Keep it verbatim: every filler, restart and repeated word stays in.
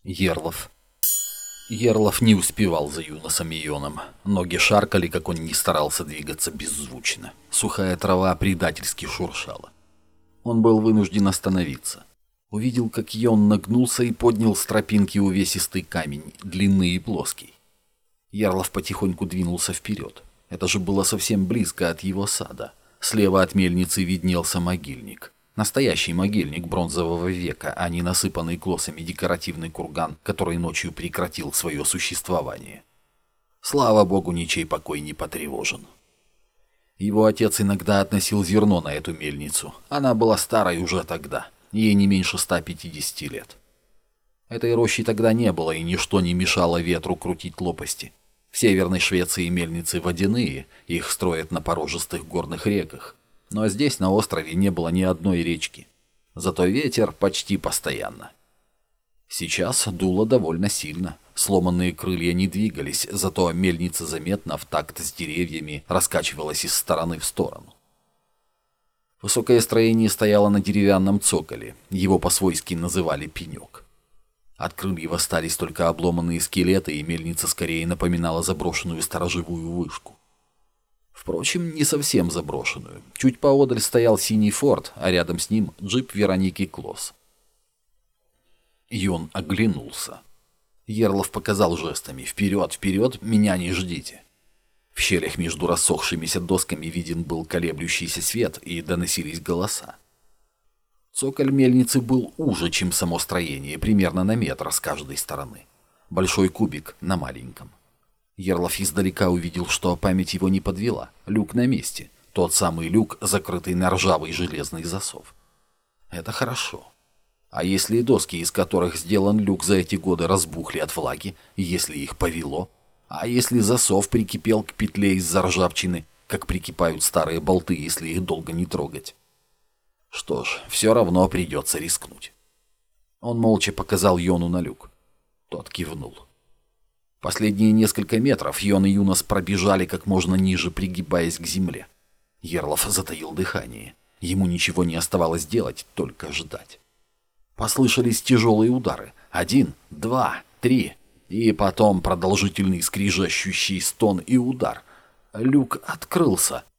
Ерлов. Ерлов не успевал за Юносом Ионом. Ноги шаркали, как он ни старался двигаться беззвучно. Сухая трава предательски шуршала. Он был вынужден остановиться. Увидел, как Йон нагнулся и поднял с тропинки увесистый камень, длинный и плоский. Ерлов потихоньку двинулся вперед. Это же было совсем близко от его сада. Слева от мельницы виднелся могильник. Настоящий могильник бронзового века, а не насыпанный клоссами декоративный курган, который ночью прекратил свое существование. Слава богу, ничей покой не потревожен. Его отец иногда относил зерно на эту мельницу. Она была старой уже тогда, ей не меньше ста пятидесяти лет. Этой рощи тогда не было, и ничто не мешало ветру крутить лопасти. В Северной Швеции мельницы водяные, их строят на порожистых горных реках. Но здесь, на острове, не было ни одной речки. Зато ветер почти постоянно. Сейчас дуло довольно сильно. Сломанные крылья не двигались, зато мельница заметно в такт с деревьями раскачивалась из стороны в сторону. Высокое строение стояло на деревянном цоколе. Его по-свойски называли пенек. От крыльев остались только обломанные скелеты, и мельница скорее напоминала заброшенную сторожевую вышку. Впрочем, не совсем заброшенную. Чуть поодаль стоял синий форт, а рядом с ним джип Вероники Клосс. Йон оглянулся. Ерлов показал жестами: «Вперед, вперед, меня не ждите». В щелях между рассохшимися досками виден был колеблющийся свет, и доносились голоса. Цоколь мельницы был уже, чем само строение, примерно на метр с каждой стороны. Большой кубик на маленьком. Ерлов издалека увидел, что память его не подвела. Люк на месте. Тот самый люк, закрытый на ржавый железный засов. Это хорошо. А если доски, из которых сделан люк, за эти годы разбухли от влаги, если их повело? А если засов прикипел к петле из-за ржавчины, как прикипают старые болты, если их долго не трогать? Что ж, все равно придется рискнуть. Он молча показал Йону на люк. Тот кивнул. Последние несколько метров Йон и Юнос пробежали как можно ниже, пригибаясь к земле. Ерлов затаил дыхание. Ему ничего не оставалось делать, только ждать. Послышались тяжелые удары. Один, два, три. И потом продолжительный скрижащущий стон и удар. Люк открылся.